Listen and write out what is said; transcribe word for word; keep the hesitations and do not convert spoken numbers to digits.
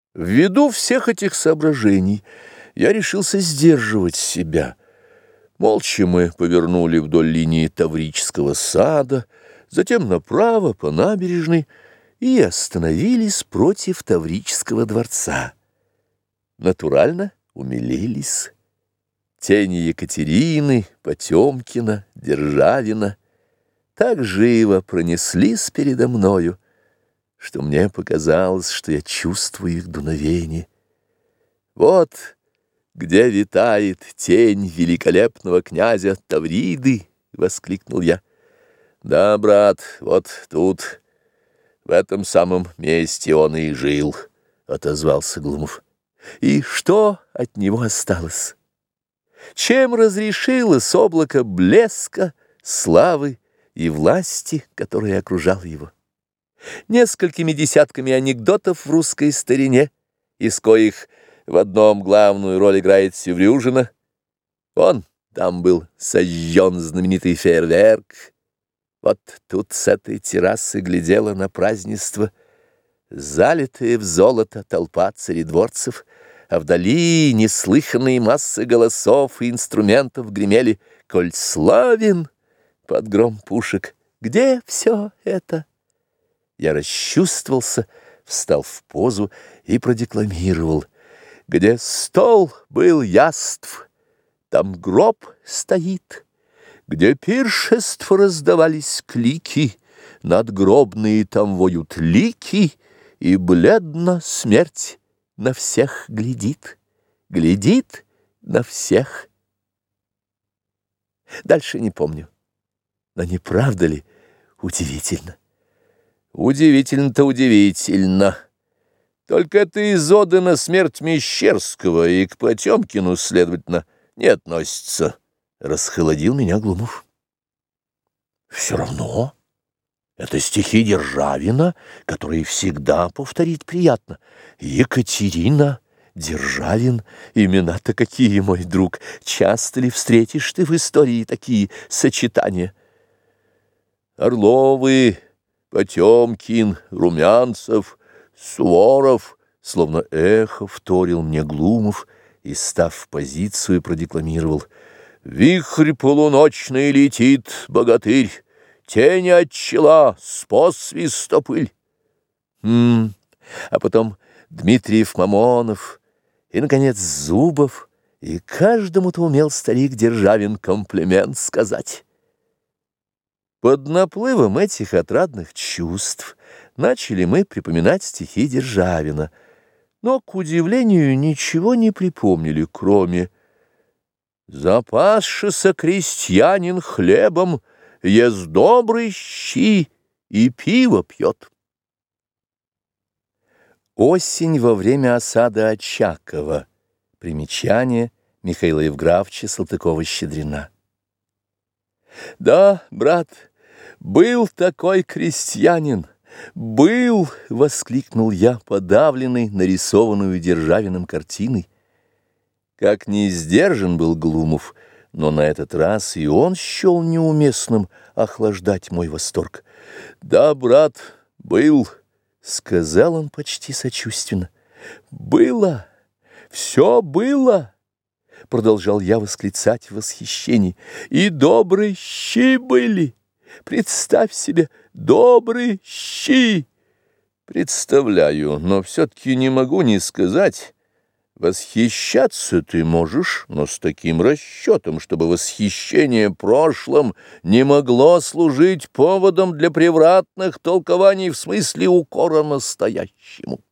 Ввиду всех этих соображений я решился сдерживать себя. Молча мы повернули вдоль линии Таврического сада, затем направо по набережной и остановились против Таврического дворца. Натурально умилились. Тени Екатерины, Потемкина, Державина так живо пронеслись передо мною, что мне показалось, что я чувствую их дуновение. Вот где витает тень великолепного князя Тавриды, — воскликнул я. Да, брат, вот тут, в этом самом месте он и жил, — отозвался Глумов. И что от него осталось? Чем разрешилось облако блеска, славы и власти, которая окружала его? Несколькими десятками анекдотов в русской старине, из коих в одном главную роль играет Севрюжина. Он там был сожжен знаменитый фейерверк. Вот тут с этой террасы глядела на празднество залитая в золото толпа царедворцев, а вдали неслыханные массы голосов и инструментов гремели «Коль славен» под гром пушек. Где все это? Я расчувствовался, встал в позу и продекламировал. Где стол был яств, там гроб стоит. Где пиршества раздавались клики, надгробные там воют лики, и бледно смерть на всех глядит, глядит на всех. Дальше не помню, но не правда ли удивительно? Удивительно-то удивительно. Только это из оды на смерть Мещерского и к Потемкину, следовательно, не относится. Расхолодил меня Глумов. Все равно это стихи Державина, которые всегда повторить приятно. Екатерина, Державин, имена-то какие, мой друг. Часто ли встретишь ты в истории такие сочетания? Орловы, Потемкин, Румянцев, Суворов, словно эхо вторил мне Глумов и, став в позицию, продекламировал. Вихрь полуночный летит, богатырь, тени от чела, спосвистопыль. М-м, а потом Дмитриев Мамонов и, наконец, Зубов, и каждому-то умел старик Державин комплимент сказать. Под наплывом этих отрадных чувств начали мы припоминать стихи Державина, но, к удивлению, ничего не припомнили, кроме «Запасшися крестьянин хлебом, ест добрый щи и пиво пьет». Осень во время осады Очакова. Примечание Михаила Евграфовича Салтыкова-Щедрина. Да, брат, был такой крестьянин, был, — воскликнул я, подавленный нарисованную Державиным картиной. Как не сдержан был Глумов, но на этот раз и он счел неуместным охлаждать мой восторг. Да, брат, был, — сказал он почти сочувственно. Было, все было. — продолжал я восклицать в восхищении. «И добрые щи были! Представь себе, добрые щи!» «Представляю, но все-таки не могу не сказать. Восхищаться ты можешь, но с таким расчетом, чтобы восхищение прошлым не могло служить поводом для превратных толкований в смысле укора настоящему».